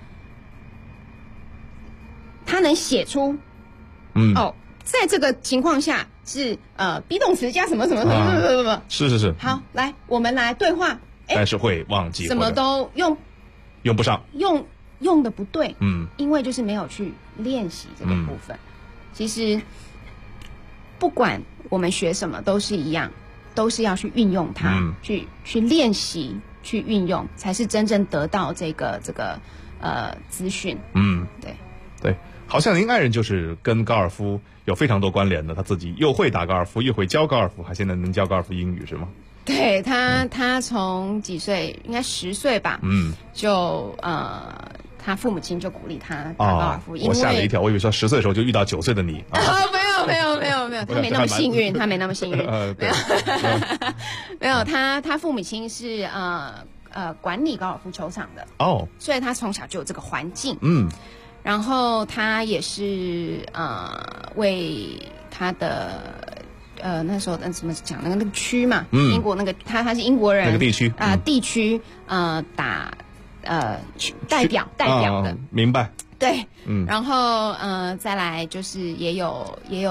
他能写出，在这个情况下是be 动词加什么什么什么什么， 是。 好，来，我们来对话。 但是会忘记， 什么都用不上， 用的不对，因为就是没有去练习这个部分。其实不管我们学什么都是一样，都是要去运用它，去练习，去运用，才是真正得到这个资讯。 对， 好像您爱人就是跟高尔夫有非常多关联的，他自己又会打高尔夫，又会教高尔夫，还现在能教高尔夫英语是吗？ 对他从几岁，应该10岁吧，就他父母亲就鼓励他打高尔夫，因为我吓了一跳，我以为说10岁的时候就遇到9岁的你。 没有，他没那么幸运，他没那么幸运。没有，他父母亲是管理高尔夫球场的所以他从小就有这个环境。然后他也是为他的那时候怎么讲那个区嘛，英国那个他是英国人， 那个地区地区打代表的， 明白。 对，然后再来就是也有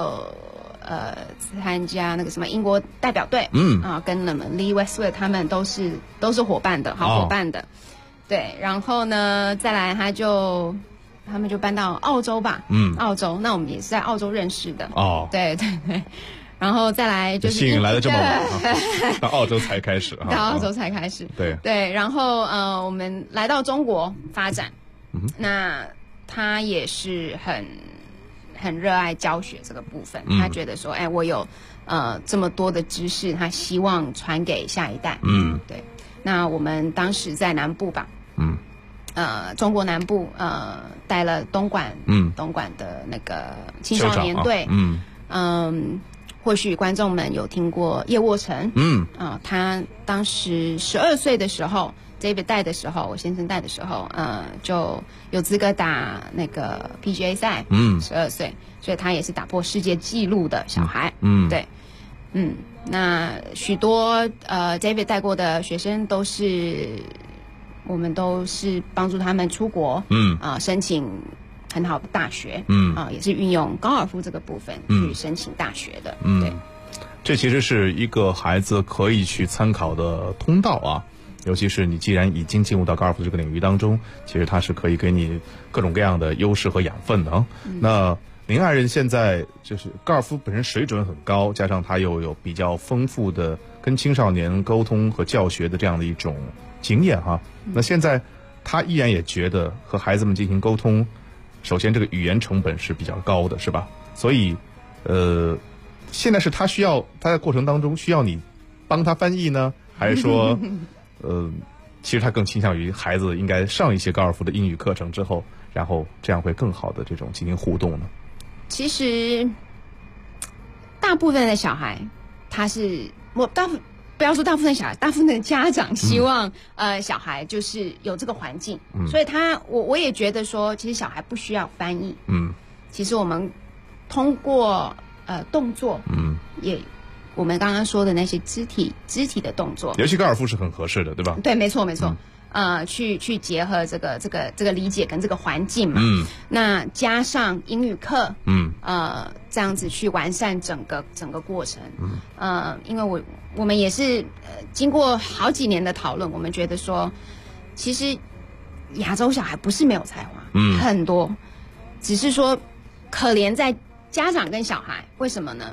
参加那个什么英国代表队，跟那么 Lee Westwood 他们都是伙伴的，好伙伴的。对，然后呢，再来他们就搬到澳洲吧，澳洲，那我们也是在澳洲认识的。对，然后再来就是幸运来的这么晚，到澳洲才开始， 到澳洲才开始。对，然后我们来到中国发展，那他也是很热爱教学这个部分，他觉得说，我有这么多的知识，他希望传给下一代。对。那我们当时在南部吧，中国南部带了东莞的那个青少年队，或许观众们有听过叶沃成，他当时12岁的时候。David 带的时候，我先生带的时候，就有资格打那个 PGA 赛，12岁，所以他也是打破世界纪录的小孩，对，那许多David 带过的学生我们都是帮助他们出国，申请很好的大学，也是运用高尔夫这个部分去申请大学的，对， 这其实是一个孩子可以去参考的通道啊。尤其是你既然已经进入到高尔夫这个领域当中，其实它是可以给你各种各样的优势和养分的啊。那您爱人现在就是高尔夫本身水准很高，加上他又有比较丰富的跟青少年沟通和教学的这样的一种经验哈。那现在他依然也觉得和孩子们进行沟通，首先这个语言成本是比较高的，是吧？所以现在是他在过程当中需要你帮他翻译呢，还是说其实他更倾向于孩子应该上一些高尔夫的英语课程之后，然后这样会更好的这种进行互动呢？ 其实大部分的小孩，不要说大部分小孩，大部分的家长希望小孩就是有这个环境，所以我也觉得说，其实小孩不需要翻译，其实我们通过动作，我们刚刚说的那些肢体的动作， 尤其高尔夫是很合适的，对吧？ 对，没错。去结合这个理解跟这个环境嘛，那加上英语课，这样子去完善整个过程，因为我们也是经过好几年的讨论，我们觉得说，其实亚洲小孩不是没有才华，很多，只是说可怜在家长跟小孩，为什么呢？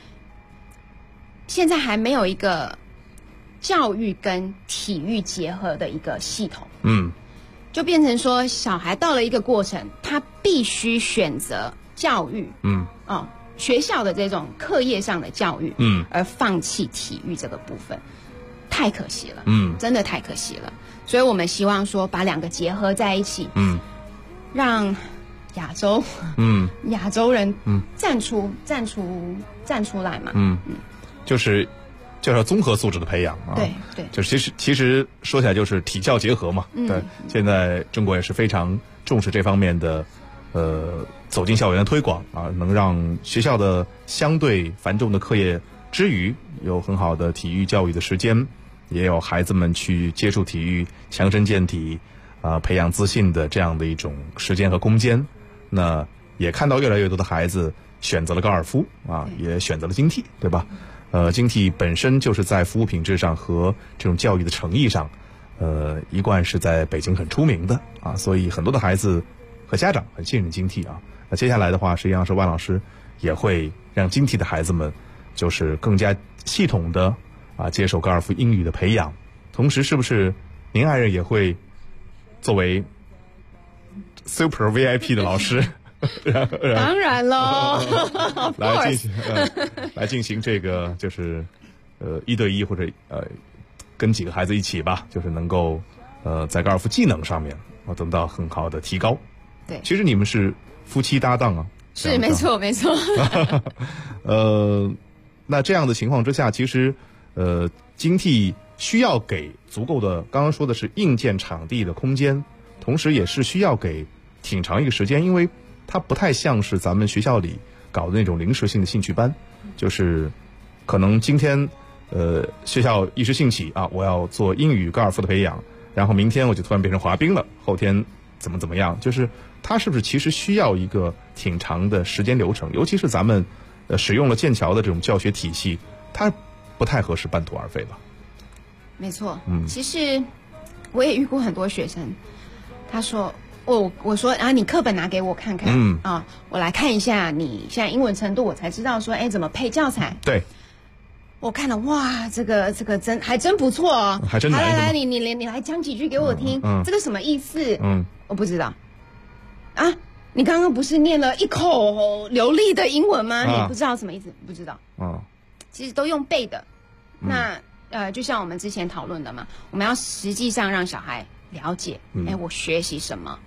现在还没有一个教育跟体育结合的一个系统，就变成说小孩到了一个过程，他必须选择教育，学校的这种课业上的教育，而放弃体育这个部分，太可惜了，真的太可惜了。所以我们希望说把两个结合在一起，让亚洲人站出来嘛， 就是综合素质的培养啊， 对， 就是其实说起来就是体教结合嘛，对，现在中国也是非常重视这方面的走进校园的推广啊，能让学校的相对繁重的课业之余，有很好的体育教育的时间，也有孩子们去接触体育、强身健体培养自信的这样的一种时间和空间。那也看到越来越多的孩子选择了高尔夫啊，也选择了精替，对吧？精替本身就是在服务品质上和这种教育的诚意上，一贯是在北京很出名的啊，所以很多的孩子和家长很信任精替啊。那接下来的话，实际上是万老师也会让精替的孩子们就是更加系统的接受高尔夫英语的培养，同时是不是您爱人也会作为 Super VIP 的老师当然喽， 来进行这个就是1对1或者跟几个孩子一起吧，就是能够在高尔夫技能上面得到很好的提高。 对， 其实你们是夫妻搭档啊。 是没错没错。 那这样的情况之下，其实经替需要给足够的，刚刚说的是硬件场地的空间，同时也是需要给挺长一个时间，因为它不太像是咱们学校里搞的那种临时性的兴趣班，就是可能今天学校一时兴起啊，我要做英语高尔夫的培养，然后明天我就突然变成滑冰了，后天怎么样，就是它是不是其实需要一个挺长的时间流程，尤其是咱们使用了剑桥的这种教学体系，它不太合适半途而废吧。 没错，其实我也遇过很多学生，他说我说啊，你课本拿给我看看，我来看一下你现在英文程度，我才知道说，怎么配教材。 对， 我看了，哇，这个还真不错哦， 还真难。 来，你来讲几句给我听，这个什么意思？我不知道。啊，你刚刚不是念了一口流利的英文吗？你不知道什么意思？不知道。其实都用背的。那就像我们之前讨论的嘛，我们要实际上让小孩了解，我学习什么，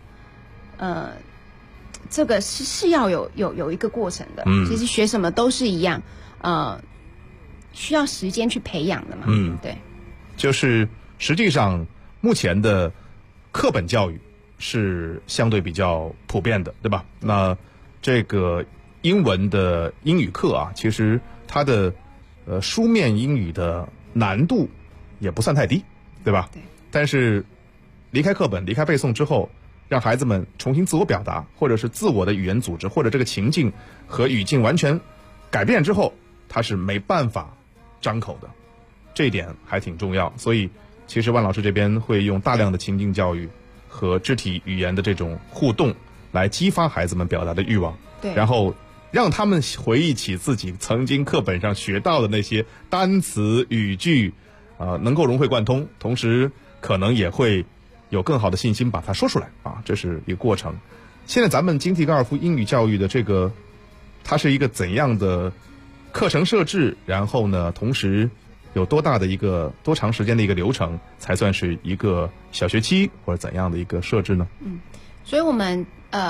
这个是要有一个过程的。其实学什么都是一样，需要时间去培养的嘛。对， 就是实际上目前的课本教育是相对比较普遍的，对吧？那这个英文的英语课啊，其实它的书面英语的难度也不算太低，对吧？ 对。 但是离开课本、离开背诵之后，让孩子们重新自我表达，或者是自我的语言组织，或者这个情境和语境完全改变之后，他是没办法张口的，这一点还挺重要。所以其实万老师这边会用大量的情境教育和肢体语言的这种互动来激发孩子们表达的欲望， 对， 然后让他们回忆起自己曾经课本上学到的那些单词语句，能够融会贯通，同时可能也会有更好的信心把它说出来啊，这是一个过程。现在咱们经替高尔夫英语教育的这个，它是一个怎样的课程设置？然后呢，同时有多长时间的一个流程，才算是一个小学期或者怎样的一个设置呢？ 所以我们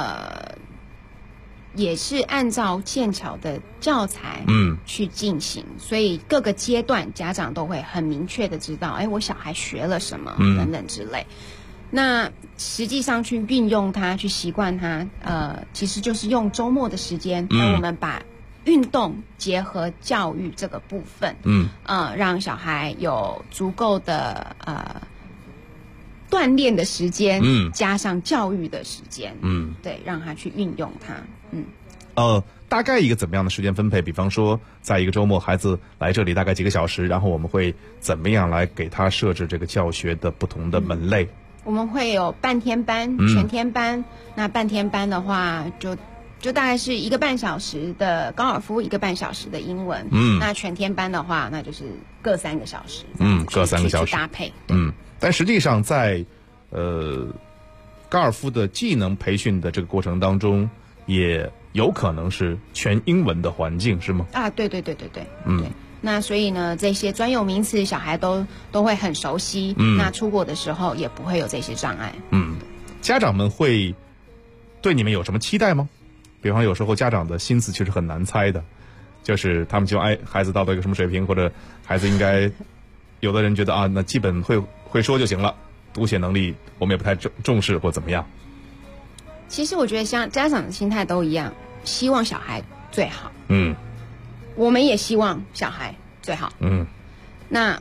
也是按照剑桥的教材去进行，所以各个阶段家长都会很明确的知道，我小孩学了什么等等之类。那实际上去运用它，去习惯它，其实就是用周末的时间，我们把运动结合教育这个部分，让小孩有足够的锻炼的时间，加上教育的时间，对，让他去运用它， 大概一个怎么样的时间分配？比方说，在一个周末，孩子来这里大概几个小时，然后我们会怎么样来给他设置这个教学的不同的门类？ 我们会有半天班、全天班。那半天班的话，就大概是1个半小时的高尔夫，1个半小时的英文。那全天班的话，那就是各3个小时。 各3个小时去搭配。 但实际上在高尔夫的技能培训的这个过程当中，也有可能是全英文的环境，是吗？ 对。对。那所以呢，这些专有名词小孩都会很熟悉。那出国的时候也不会有这些障碍。 家长们会对你们有什么期待吗？比方有时候家长的心思其实很难猜的，就是他们希望孩子到一个什么水平，或者孩子应该，有的人觉得那基本会说就行了，读写能力我们也不太重视或怎么样。 其实我觉得像家长的心态都一样，希望小孩最好。我们也希望小孩最好。那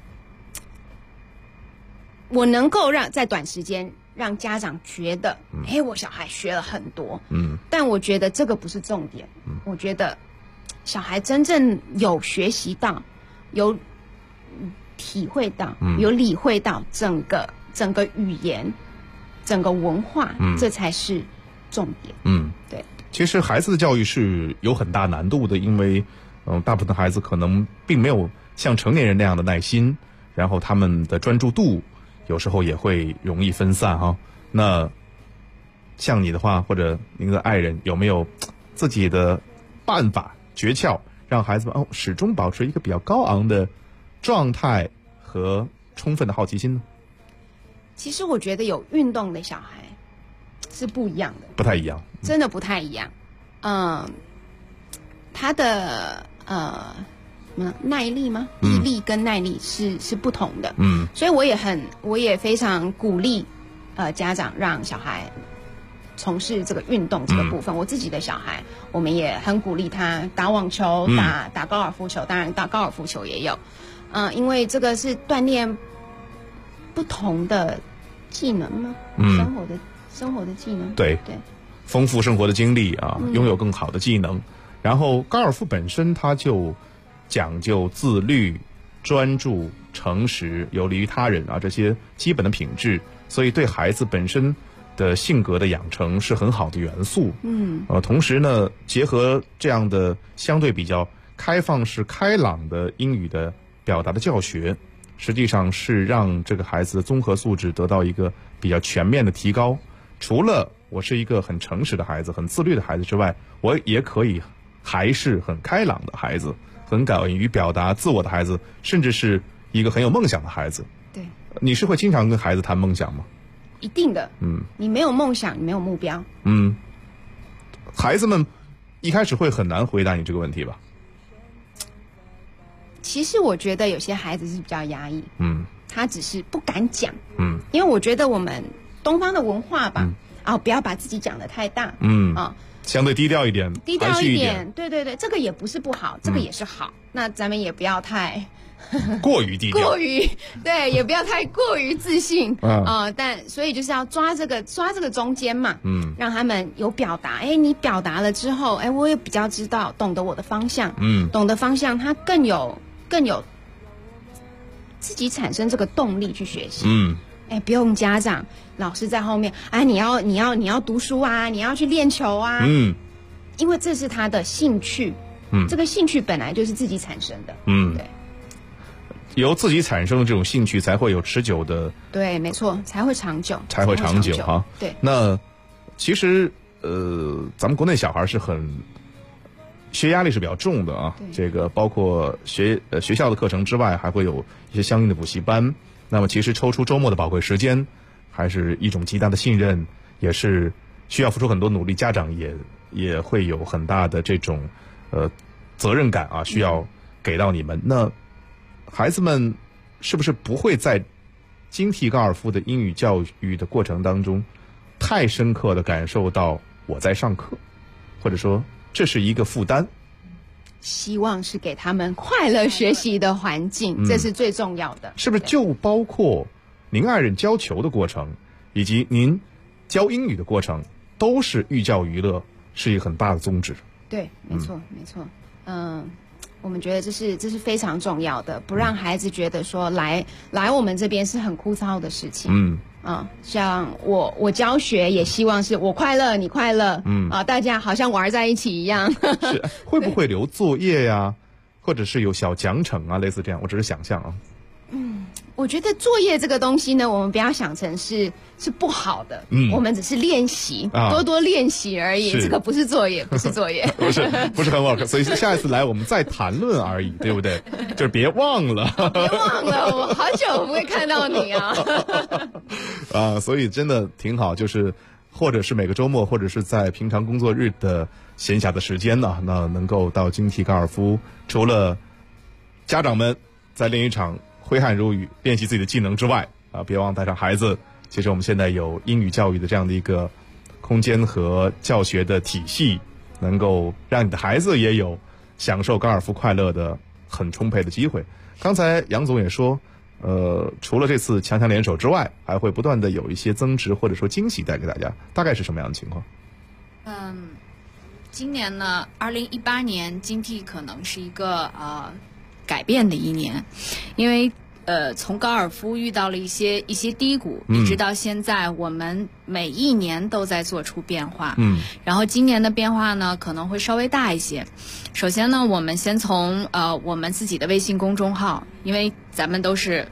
我能够在短时间让家长觉得，我小孩学了很多。但我觉得这个不是重点。我觉得小孩真正有学习到，有体会到，有理会到整个语言、整个文化，这才是重点。对。 其实孩子的教育是有很大难度的，因为大部分孩子可能并没有像成年人那样的耐心，然后他们的专注度有时候也会容易分散哈。那像你的话，或者您的爱人有没有自己的办法诀窍，让孩子们始终保持一个比较高昂的状态和充分的好奇心呢？ 其实我觉得有运动的小孩是不一样的， 不太一样， 真的不太一样。他的耐力吗？毅力跟耐力是不同的。所以我也非常鼓励家长让小孩从事这个运动这个部分。我自己的小孩，我们也很鼓励他打网球、打高尔夫球，当然打高尔夫球也有。因为这个是锻炼不同的技能吗？生活的技能。对， 丰富生活的经历啊，拥有更好的技能。然后高尔夫本身它就讲究自律、专注、诚实、有利于他人啊，这些基本的品质，所以对孩子本身的性格的养成是很好的元素。同时呢，结合这样的相对比较开放式、开朗的英语的表达的教学，实际上是让这个孩子的综合素质得到一个比较全面的提高。除了我是一个很诚实的孩子、很自律的孩子之外，我也可以还是很开朗的孩子，很敢于表达自我的孩子，甚至是一个很有梦想的孩子。 对， 你是会经常跟孩子谈梦想吗？ 一定的。你没有梦想，你没有目标。 孩子们一开始会很难回答你这个问题吧？ 其实我觉得有些孩子是比较压抑，他只是不敢讲，因为我觉得我们东方的文化吧，不要把自己讲得太大， 相对低调一点， 低调一点，对，这个也不是不好，这个也是好，那咱们也不要太过于低调， 对，也不要太过于自信但所以就是要抓这个中间嘛，让他们有表达，你表达了之后，我也比较知道，懂得我的方向，懂得方向，他更有自己产生这个动力去学习，不用家长老师在后面，你要读书啊，你要去练球啊，因为这是他的兴趣，这个兴趣本来就是自己产生的，对。 由自己产生的这种兴趣，才会有持久的。对， 没错，才会长久哈。 对， 那其实咱们国内小孩是学压力是比较重的啊。这个包括学校的课程之外，还会有一些相应的补习班。那么其实抽出周末的宝贵时间，还是一种极大的信任，也是需要付出很多努力。家长也会有很大的这种责任感啊，需要给到你们。那孩子们是不是不会在精替高尔夫的英语教育的过程当中太深刻的感受到我在上课，或者说这是一个负担？ 希望是给他们快乐学习的环境，这是最重要的。 是不是就包括您爱人教球的过程，以及您教英语的过程，都是寓教于乐，是一个很大的宗旨？ 对，没错。我们觉得这是非常重要的，不让孩子觉得说来我们这边是很枯燥的事情。像我教学也希望是我快乐你快乐，大家好像玩在一起一样。 是会不会留作业呀，或者是有小奖惩啊，类似这样？我只是想象啊。 我觉得作业这个东西呢，我们不要想成是不好的，我们只是练习，多多练习而已。这个不是作业，不是作业， 不是很 work。所以下一次来我们再谈论而已，对不对？就是别忘了， 我好久不会看到你啊。 所以真的挺好，就是或者是每个周末，或者是在平常工作日的闲暇的时间呢，那能够到精替高尔夫，除了家长们在练一场挥汗如雨练习自己的技能之外别忘带上孩子。其实我们现在有英语教育的这样的一个空间和教学的体系，能够让你的孩子也有享受高尔夫快乐的很充沛的机会。刚才杨总也说除了这次强强联手之外，还会不断的有一些增值或者说惊喜带给大家，大概是什么样的情况？ 今年呢2018年精替可能是一个改变的一年，因为从高尔夫遇到了一些低谷，一直到现在，我们每一年都在做出变化。然后今年的变化呢，可能会稍微大一些。首先呢，我们先从我们自己的微信公众号，因为咱们都是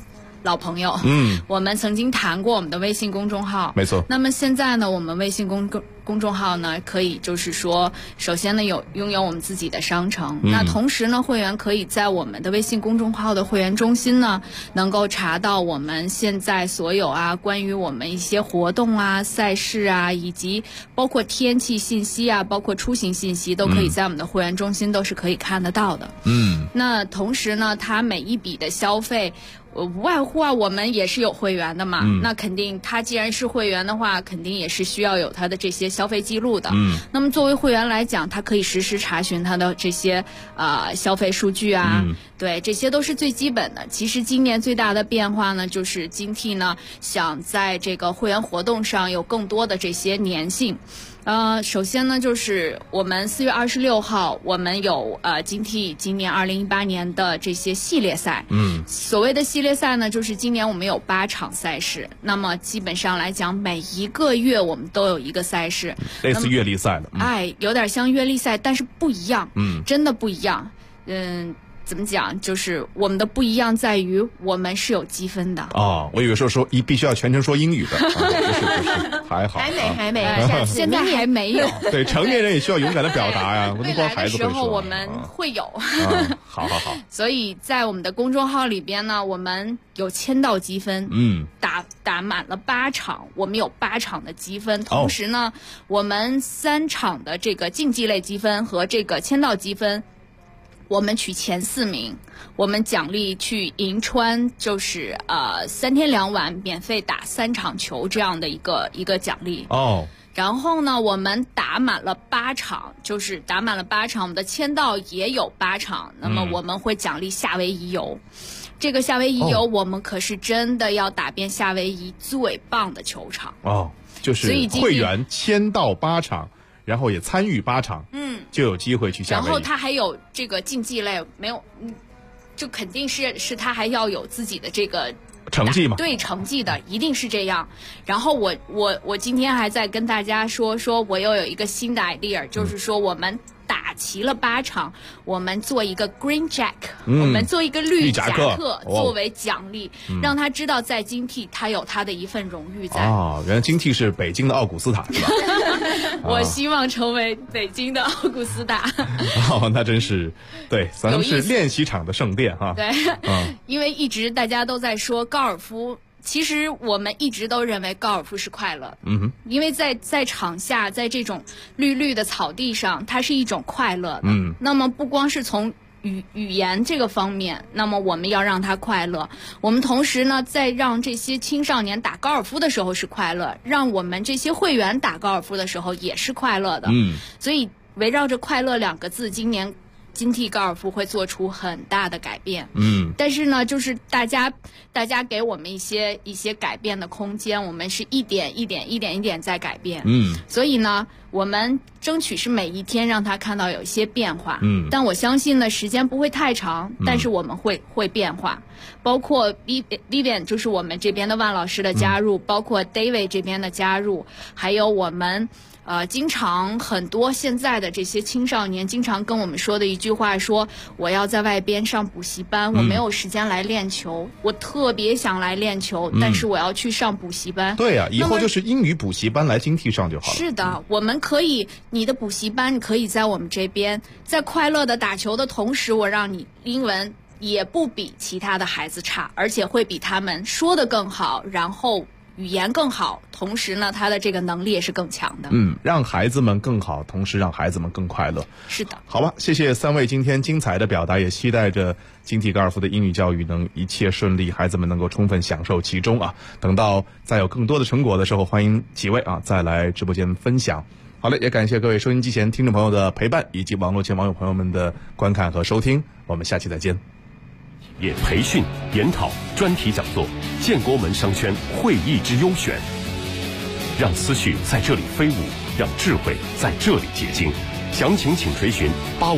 老朋友。我们曾经谈过我们的微信公众号， 没错。 那么现在呢，我们微信公众号呢，可以就是说，首先呢拥有我们自己的商城，那同时呢，会员可以在我们的微信公众号的会员中心呢，能够查到我们现在所有关于我们一些活动赛事以及包括天气信息包括出行信息，都可以在我们的会员中心都是可以看得到的。那同时呢，它每一笔的消费，无外乎我们也是有会员的嘛，那肯定他既然是会员的话，肯定也是需要有他的这些消费记录的。那么作为会员来讲，他可以实时查询他的这些消费数据对，这些都是最基本的。其实今年最大的变化呢，就是金 T 呢想在这个会员活动上有更多的这些粘性。首先呢，就是我们4月26号，我们有金 T 今年2018年的这些系列赛。所谓的系列赛呢，就是今年我们有8场赛事，那么基本上来讲，每一个月我们都有一个赛事， 类似阅历赛的。 有点像阅历赛，但是不一样。真的不一样。怎么讲？就是我们的不一样在于我们是有积分的。 我以为说必须要全程说英语的，不是，还好， 还没， 现在还没有。 对，成年人也需要勇敢的表达呀，不能光孩子会说。 未来的时候我们会有。 好。 所以在我们的公众号里边呢，我们有签到积分，打满了8场，我们有8场的积分。同时呢，我们3场的这个竞技类积分和这个签到积分，我们取前4名，我们奖励去银川，就是3天2晚免费打3场球这样的一个奖励。然后呢，我们打满了8场，就是打满了8场，我们的签到也有8场，那么我们会奖励夏威夷游。这个夏威夷游，我们可是真的要打遍夏威夷最棒的球场。 就是会员签到8场。然后也参与8场，就有机会去夏威夷。 然后他还有这个竞技类，没有，就肯定是他还要有自己的这个成绩嘛？ 对，成绩的一定是这样。然后我今天还在跟大家说我又有一个新的 idea，就是说我们打齐了8场，我们做一个 Green Jack，我们做一个绿夹克作为奖励，让他知道在金 T 他有他的一份荣誉在。 原来金 T 是北京的奥古斯塔是吧？ 我希望成为北京的奥古斯塔。 那真是对，咱们是练习场的圣殿哈。 对，因为一直大家都在说高尔夫。其实我们一直都认为高尔夫是快乐，因为在场下，在这种绿绿的草地上，它是一种快乐的。那么不光是从语言这个方面，那么我们要让他快乐。我们同时呢，在让这些青少年打高尔夫的时候是快乐，让我们这些会员打高尔夫的时候也是快乐的。所以围绕着快乐2个字，今年金 T 高尔夫会做出很大的改变。但是呢，就是大家给我们一些改变的空间，我们是一点一点在改变。所以呢，我们争取是每一天让他看到有一些变化。但我相信呢，时间不会太长，但是我们会变化。包括 Vivian 就是我们这边的万老师的加入，包括 David 这边的加入，还有我们经常很多现在的这些青少年经常跟我们说的一句话说，我要在外边上补习班，我没有时间来练球，我特别想来练球，但是我要去上补习班。 对呀，以后就是英语补习班来金 T 上就好了。 是的，我们可以，你的补习班可以在我们这边，在快乐的打球的同时，我让你英文也不比其他的孩子差，而且会比他们说的更好，然后语言更好，同时呢，他的这个能力也是更强的。 让孩子们更好，同时让孩子们更快乐。 是的。 好吧，谢谢3位今天精彩的表达，也期待着金 T 高尔夫的英语教育能一切顺利，孩子们能够充分享受其中啊。等到再有更多的成果的时候，欢迎几位再来直播间分享。好嘞，也感谢各位收音机前听众朋友的陪伴，以及网络前网友朋友们的观看和收听。我们下期再见。 也培训、研讨、专题讲座，建国门商圈会议之优选，让思绪在这里飞舞，让智慧在这里结晶。详情请垂询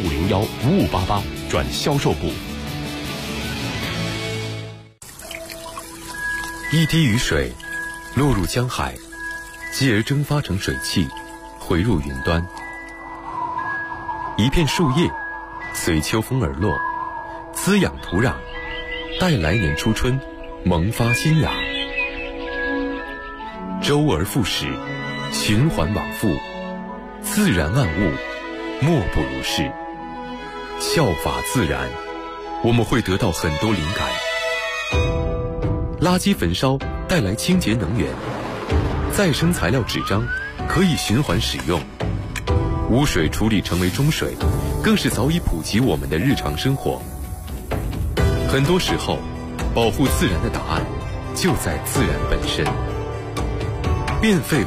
8501-5588转销售部。 一滴雨水落入江海，继而蒸发成水汽，回入云端。一片树叶随秋风而落，滋养土壤，待来年初春萌发新芽。周而复始，循环往复，自然万物莫不如是。效法自然，我们会得到很多灵感。垃圾焚烧带来清洁能源，再生材料纸张可以循环使用，污水处理成为中水，更是早已普及我们的日常生活。很多时候，保护自然的答案就在自然本身。变废